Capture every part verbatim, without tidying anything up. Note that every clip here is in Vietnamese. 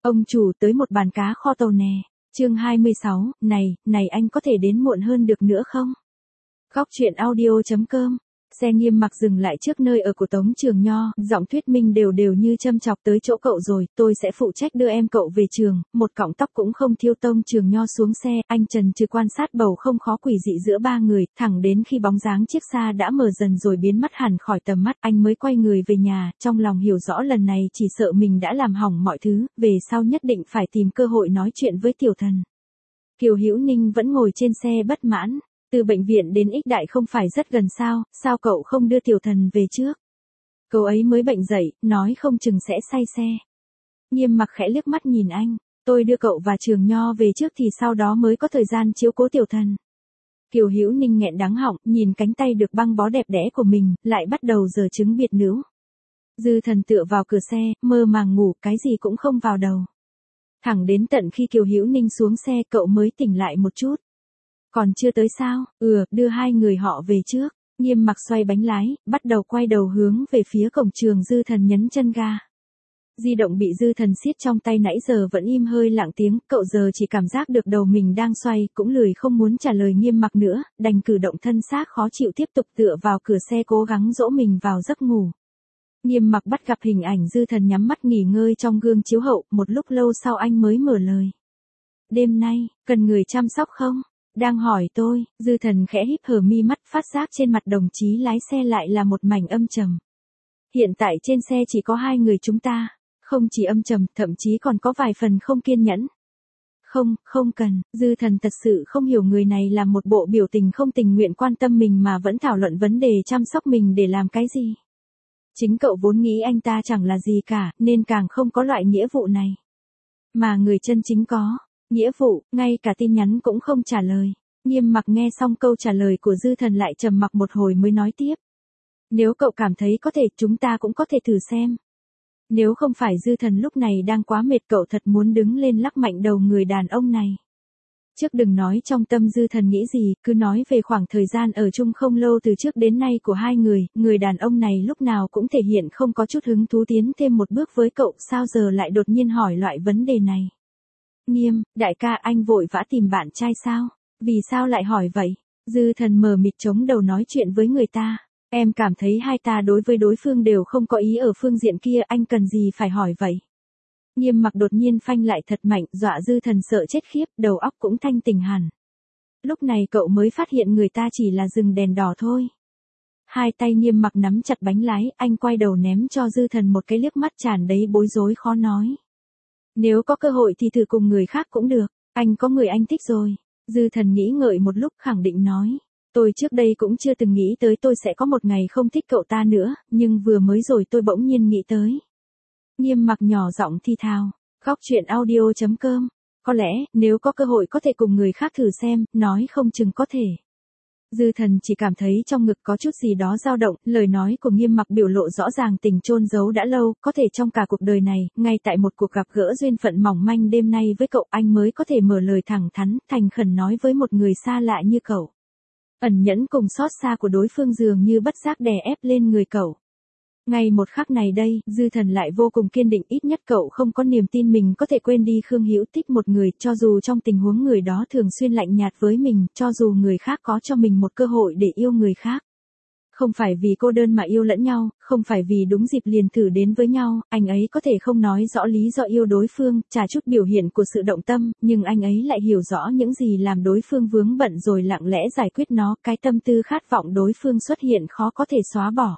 Ông chủ tới một bàn cá kho tàu nè. Chương hai mươi sáu, này, này anh có thể đến muộn hơn được nữa không? Góc truyện audio.com. Xe Nghiêm Mặc dừng lại trước nơi ở của Tống Trường Nho, giọng thuyết minh đều đều như châm chọc tới chỗ cậu rồi, tôi sẽ phụ trách đưa em cậu về trường, một cọng tóc cũng không thiêu. Tống Trường Nho xuống xe, anh trần trừ quan sát bầu không khó quỷ dị giữa ba người, thẳng đến khi bóng dáng chiếc xa đã mờ dần rồi biến mất hẳn khỏi tầm mắt, anh mới quay người về nhà, trong lòng hiểu rõ lần này chỉ sợ mình đã làm hỏng mọi thứ, về sau nhất định phải tìm cơ hội nói chuyện với tiểu thần. Kiều Hữu Ninh vẫn ngồi trên xe bất mãn. Từ bệnh viện đến Ích Đại không phải rất gần sao, sao cậu không đưa tiểu thần về trước? Cậu ấy mới bệnh dậy, nói không chừng sẽ say xe. Nghiêm Mặc khẽ liếc mắt nhìn anh, tôi đưa cậu và Trường Nho về trước thì sau đó mới có thời gian chiếu cố tiểu thần. Kiều Hữu Ninh nghẹn đắng họng, nhìn cánh tay được băng bó đẹp đẽ của mình, lại bắt đầu giở trứng biệt nữ. Dư Thần tựa vào cửa xe, mơ màng ngủ, cái gì cũng không vào đầu. Thẳng đến tận khi Kiều Hữu Ninh xuống xe cậu mới tỉnh lại một chút. Còn chưa tới sao? Ừ, đưa hai người họ về trước. Nghiêm Mặc xoay bánh lái, bắt đầu quay đầu hướng về phía cổng trường. Dư Thần nhấn chân ga. Di động bị Dư Thần siết trong tay nãy giờ vẫn im hơi lặng tiếng, cậu giờ chỉ cảm giác được đầu mình đang xoay, cũng lười không muốn trả lời Nghiêm Mặc nữa, đành cử động thân xác khó chịu tiếp tục tựa vào cửa xe cố gắng dỗ mình vào giấc ngủ. Nghiêm Mặc bắt gặp hình ảnh Dư Thần nhắm mắt nghỉ ngơi trong gương chiếu hậu, một lúc lâu sau anh mới mở lời. Đêm nay, cần người chăm sóc không? Đang hỏi tôi, Dư Thần khẽ híp hờ mi mắt, phát giác trên mặt đồng chí lái xe lại là một mảnh âm trầm. Hiện tại trên xe chỉ có hai người chúng ta, không chỉ âm trầm, thậm chí còn có vài phần không kiên nhẫn. Không, không cần, Dư Thần thật sự không hiểu người này làm một bộ biểu tình không tình nguyện quan tâm mình mà vẫn thảo luận vấn đề chăm sóc mình để làm cái gì. Chính cậu vốn nghĩ anh ta chẳng là gì cả, nên càng không có loại nghĩa vụ này. Mà người chân chính có nghĩa vụ, ngay cả tin nhắn cũng không trả lời. Nghiêm Mặc nghe xong câu trả lời của Dư Thần lại trầm mặc một hồi mới nói tiếp. Nếu cậu cảm thấy có thể, chúng ta cũng có thể thử xem. Nếu không phải Dư Thần lúc này đang quá mệt, cậu thật muốn đứng lên lắc mạnh đầu người đàn ông này. Trước đừng nói trong tâm Dư Thần nghĩ gì, cứ nói về khoảng thời gian ở chung không lâu từ trước đến nay của hai người, người đàn ông này lúc nào cũng thể hiện không có chút hứng thú tiến thêm một bước với cậu, sao giờ lại đột nhiên hỏi loại vấn đề này. Nghiêm, đại ca, anh vội vã tìm bạn trai sao? Vì sao lại hỏi vậy? Dư Thần mờ mịt chống đầu nói chuyện với người ta. Em cảm thấy hai ta đối với đối phương đều không có ý ở phương diện kia, anh cần gì phải hỏi vậy? Nghiêm Mặc đột nhiên phanh lại thật mạnh, dọa Dư Thần sợ chết khiếp, đầu óc cũng thanh tỉnh hẳn. Lúc này cậu mới phát hiện người ta chỉ là dừng đèn đỏ thôi. Hai tay Nghiêm Mặc nắm chặt bánh lái, anh quay đầu ném cho Dư Thần một cái liếc mắt tràn đầy bối rối khó nói. Nếu có cơ hội thì thử cùng người khác cũng được, anh có người anh thích rồi. Dư Thần nghĩ ngợi một lúc khẳng định nói. Tôi trước đây cũng chưa từng nghĩ tới tôi sẽ có một ngày không thích cậu ta nữa, nhưng vừa mới rồi tôi bỗng nhiên nghĩ tới. Nghiêm Mặc nhỏ giọng thi thào. Góc truyện audio.com. Có lẽ, nếu có cơ hội có thể cùng người khác thử xem, nói không chừng có thể. Dư Thần chỉ cảm thấy trong ngực có chút gì đó dao động, lời nói của Nghiêm Mặc biểu lộ rõ ràng tình chôn giấu đã lâu, có thể trong cả cuộc đời này, ngay tại một cuộc gặp gỡ duyên phận mỏng manh đêm nay với cậu, anh mới có thể mở lời thẳng thắn, thành khẩn nói với một người xa lạ như cậu. Ẩn nhẫn cùng xót xa của đối phương dường như bất giác đè ép lên người cậu. Ngay một khắc này đây, Dư Thần lại vô cùng kiên định, ít nhất cậu không có niềm tin mình có thể quên đi Khương Hữu Tích một người, cho dù trong tình huống người đó thường xuyên lạnh nhạt với mình, cho dù người khác có cho mình một cơ hội để yêu người khác. Không phải vì cô đơn mà yêu lẫn nhau, không phải vì đúng dịp liền thử đến với nhau, anh ấy có thể không nói rõ lý do yêu đối phương, trả chút biểu hiện của sự động tâm, nhưng anh ấy lại hiểu rõ những gì làm đối phương vướng bận rồi lặng lẽ giải quyết nó, cái tâm tư khát vọng đối phương xuất hiện khó có thể xóa bỏ.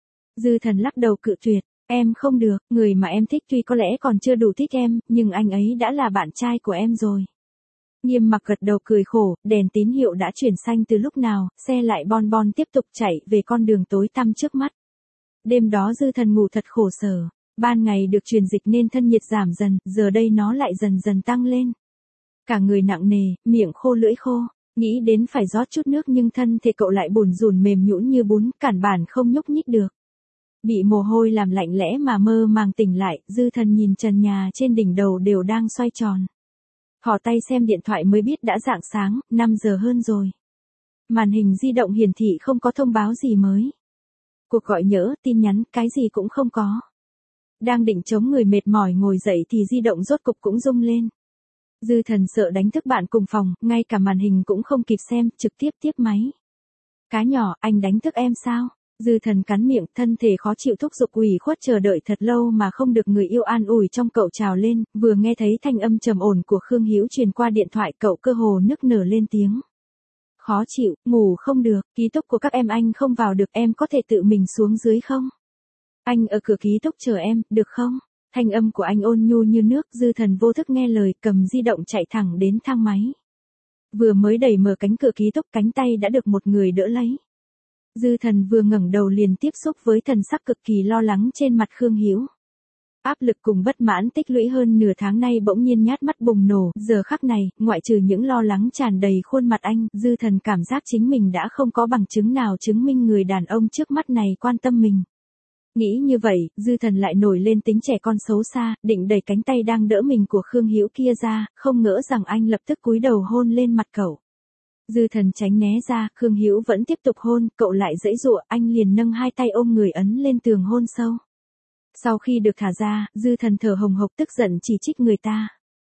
Dư Thần lắc đầu cự tuyệt, em không được, người mà em thích tuy có lẽ còn chưa đủ thích em, nhưng anh ấy đã là bạn trai của em rồi. Nghiêm Mặc gật đầu cười khổ, đèn tín hiệu đã chuyển xanh từ lúc nào, xe lại bon bon tiếp tục chạy về con đường tối tăm trước mắt. Đêm đó Dư Thần ngủ thật khổ sở, ban ngày được truyền dịch nên thân nhiệt giảm dần, giờ đây nó lại dần dần tăng lên. Cả người nặng nề, miệng khô lưỡi khô, nghĩ đến phải rót chút nước nhưng thân thể cậu lại bùn rùn mềm nhũn như bún, cản bản không nhúc nhích được. Bị mồ hôi làm lạnh lẽ mà mơ màng tỉnh lại, Dư Thần nhìn trần nhà trên đỉnh đầu đều đang xoay tròn. Thò tay xem điện thoại mới biết đã rạng sáng, năm giờ hơn rồi. Màn hình di động hiển thị không có thông báo gì mới. Cuộc gọi nhỡ, tin nhắn, cái gì cũng không có. Đang định chống người mệt mỏi ngồi dậy thì di động rốt cục cũng rung lên. Dư Thần sợ đánh thức bạn cùng phòng, ngay cả màn hình cũng không kịp xem, trực tiếp tiếp máy. Cá nhỏ, anh đánh thức em sao? Dư Thần cắn miệng, thân thể khó chịu thúc giục ủy khuất chờ đợi thật lâu mà không được người yêu an ủi trong cậu trào lên, vừa nghe thấy thanh âm trầm ổn của Khương Hữu truyền qua điện thoại cậu cơ hồ nức nở lên tiếng. Khó chịu, ngủ không được, ký túc của các em anh không vào được, em có thể tự mình xuống dưới không? Anh ở cửa ký túc chờ em, được không? Thanh âm của anh ôn nhu như nước, Dư Thần vô thức nghe lời, cầm di động chạy thẳng đến thang máy. Vừa mới đẩy mở cánh cửa ký túc, cánh tay đã được một người đỡ lấy. Dư Thần vừa ngẩng đầu liền tiếp xúc với thần sắc cực kỳ lo lắng trên mặt Khương Hữu. Áp lực cùng bất mãn tích lũy hơn nửa tháng nay bỗng nhiên nhát mắt bùng nổ, giờ khắc này, ngoại trừ những lo lắng tràn đầy khuôn mặt anh, Dư Thần cảm giác chính mình đã không có bằng chứng nào chứng minh người đàn ông trước mắt này quan tâm mình. Nghĩ như vậy, Dư Thần lại nổi lên tính trẻ con xấu xa, định đẩy cánh tay đang đỡ mình của Khương Hữu kia ra, không ngỡ rằng anh lập tức cúi đầu hôn lên mặt cậu. Dư Thần tránh né ra, Khương Hữu vẫn tiếp tục hôn, cậu lại giãy giụa, anh liền nâng hai tay ôm người ấn lên tường hôn sâu. Sau khi được thả ra, Dư Thần thở hồng hộc tức giận chỉ trích người ta.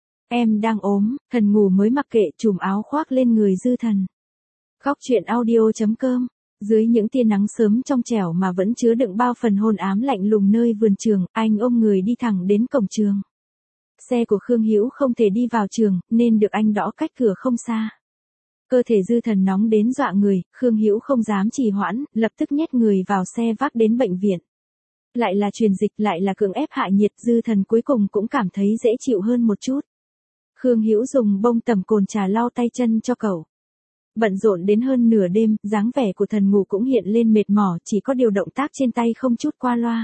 Em đang ốm, Thần ngủ mới mặc kệ, trùm áo khoác lên người Dư Thần. Góc truyện audio chấm com. Dưới những tia nắng sớm trong trẻo mà vẫn chứa đựng bao phần hôn ám lạnh lùng nơi vườn trường, anh ôm người đi thẳng đến cổng trường. Xe của Khương Hữu không thể đi vào trường, nên được anh đõ cách cửa không xa. Cơ thể Dư Thần nóng đến dọa người, Khương Hữu không dám trì hoãn, lập tức nhét người vào xe vác đến bệnh viện. Lại là truyền dịch, lại là cưỡng ép hạ nhiệt, Dư Thần cuối cùng cũng cảm thấy dễ chịu hơn một chút. Khương Hữu dùng bông tẩm cồn trà lau tay chân cho cậu. Bận rộn đến hơn nửa đêm, dáng vẻ của Thần ngủ cũng hiện lên mệt mỏi, chỉ có điều động tác trên tay không chút qua loa.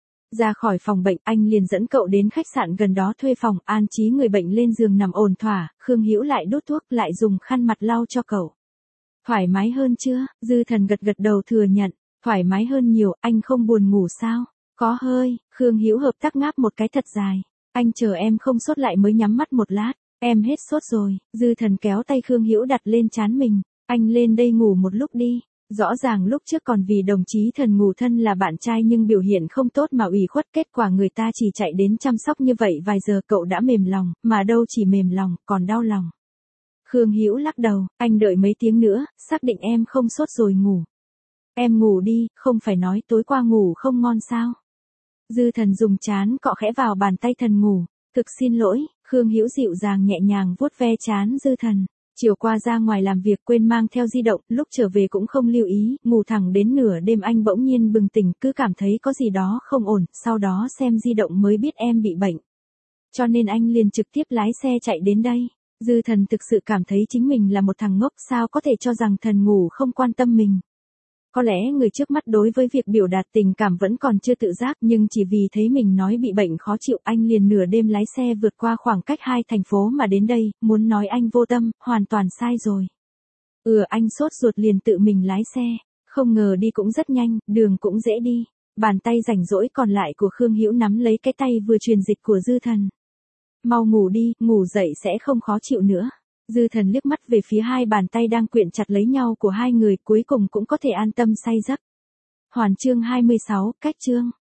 Ra khỏi phòng bệnh, anh liền dẫn cậu đến khách sạn gần đó thuê phòng, an trí người bệnh lên giường nằm ổn thỏa, Khương Hữu lại đốt thuốc, lại dùng khăn mặt lau cho cậu. Thoải mái hơn chưa? Dư Thần gật gật đầu thừa nhận, thoải mái hơn nhiều, anh không buồn ngủ sao? Có hơi, Khương Hữu hợp tác ngáp một cái thật dài. Anh chờ em không sốt lại mới nhắm mắt một lát. Em hết sốt rồi. Dư Thần kéo tay Khương Hữu đặt lên trán mình. Anh lên đây ngủ một lúc đi. Rõ ràng lúc trước còn vì đồng chí Thần ngủ thân là bạn trai nhưng biểu hiện không tốt mà ủy khuất, kết quả người ta chỉ chạy đến chăm sóc như vậy vài giờ cậu đã mềm lòng, mà đâu chỉ mềm lòng, còn đau lòng. Khương Hữu lắc đầu, anh đợi mấy tiếng nữa, xác định em không sốt rồi ngủ. Em ngủ đi, không phải nói tối qua ngủ không ngon sao? Dư Thần dùng trán cọ khẽ vào bàn tay Thần ngủ. Thực xin lỗi, Khương Hữu dịu dàng nhẹ nhàng vuốt ve trán Dư Thần. Chiều qua ra ngoài làm việc quên mang theo di động, lúc trở về cũng không lưu ý, ngủ thẳng đến nửa đêm anh bỗng nhiên bừng tỉnh, cứ cảm thấy có gì đó không ổn, sau đó xem di động mới biết em bị bệnh. Cho nên anh liền trực tiếp lái xe chạy đến đây. Dư Thần thực sự cảm thấy chính mình là một thằng ngốc, sao có thể cho rằng Thần ngủ không quan tâm mình. Có lẽ người trước mắt đối với việc biểu đạt tình cảm vẫn còn chưa tự giác, nhưng chỉ vì thấy mình nói bị bệnh khó chịu, anh liền nửa đêm lái xe vượt qua khoảng cách hai thành phố mà đến đây, muốn nói anh vô tâm, hoàn toàn sai rồi. Ừ, anh sốt ruột liền tự mình lái xe, không ngờ đi cũng rất nhanh, đường cũng dễ đi. Bàn tay rảnh rỗi còn lại của Khương Hữu nắm lấy cái tay vừa truyền dịch của Dư Thần. Mau ngủ đi, ngủ dậy sẽ không khó chịu nữa. Dư Thần liếc mắt về phía hai bàn tay đang quyện chặt lấy nhau của hai người, cuối cùng cũng có thể an tâm say giấc. Hoàn chương hai mươi sáu, cách chương.